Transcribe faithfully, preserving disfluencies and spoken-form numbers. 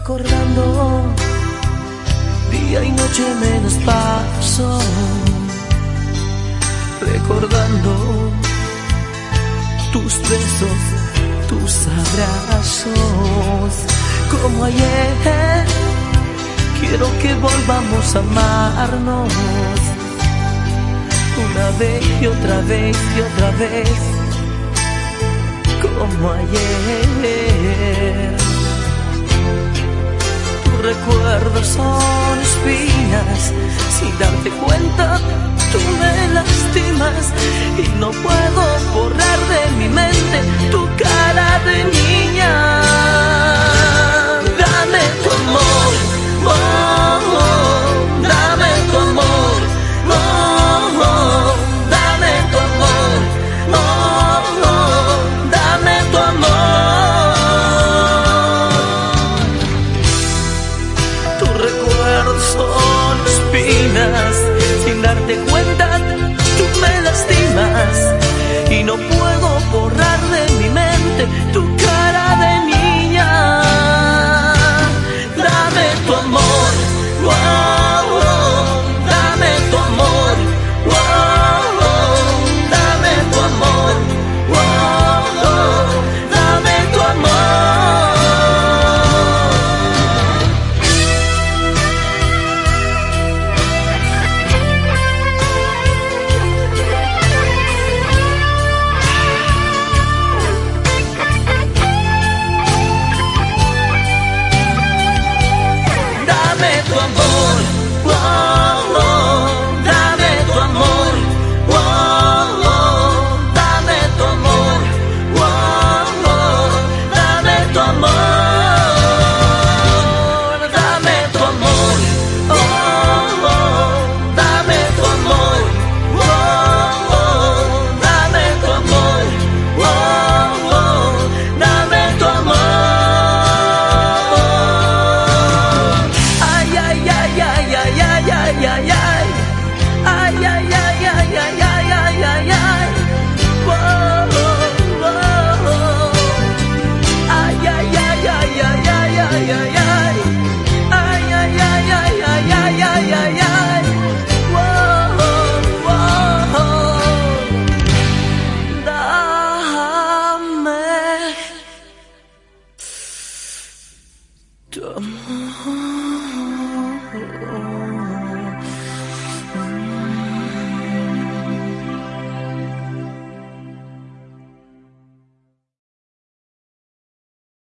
recordando, día y noche menos paso, recordando tus besos, tus abrazos, como ayer. Quiero que volvamos a amarnos una vez y otra vez y otra vez, como ayer. Tus recuerdos son espinas, sin darte cuenta tú me lastimas, y no puedo borrar de mi mente tu cara de niña. Dame tu amor, oh, oh, dame tu amor, oh, oh, dame tu amor, oh, oh, dame tu amor. Tus recuerdos son espinas, sin darte cuenta tú me lastimas, y no puedo borrar de mi mente tu cara de niña. Dame tu amor, wow, wow, dame tu amor, wow, wow, dame tu amor, wow, wow, dame tu amor. Dame tu amor, wow, wow, dame tu amor, wow, wow, dame tu amor, wow, wow, dame tu amor, dame tu amor, oh, oh, dame tu amor, wow, wow, dame tu amor, wow, wow, dame tu amor. Ay, ay, ay, ay, ay, ay, ay, ay, ay. Ay, ay, ay, ay, ay, ay, ay, ay, ay. Whoa, whoa. Ay, ay, ay, ay, ay, ay, ay, ay, ay. Ay, ay, ay, ay, ay, ay, ay, ay, ay. Whoa, whoa. Dame tu amor.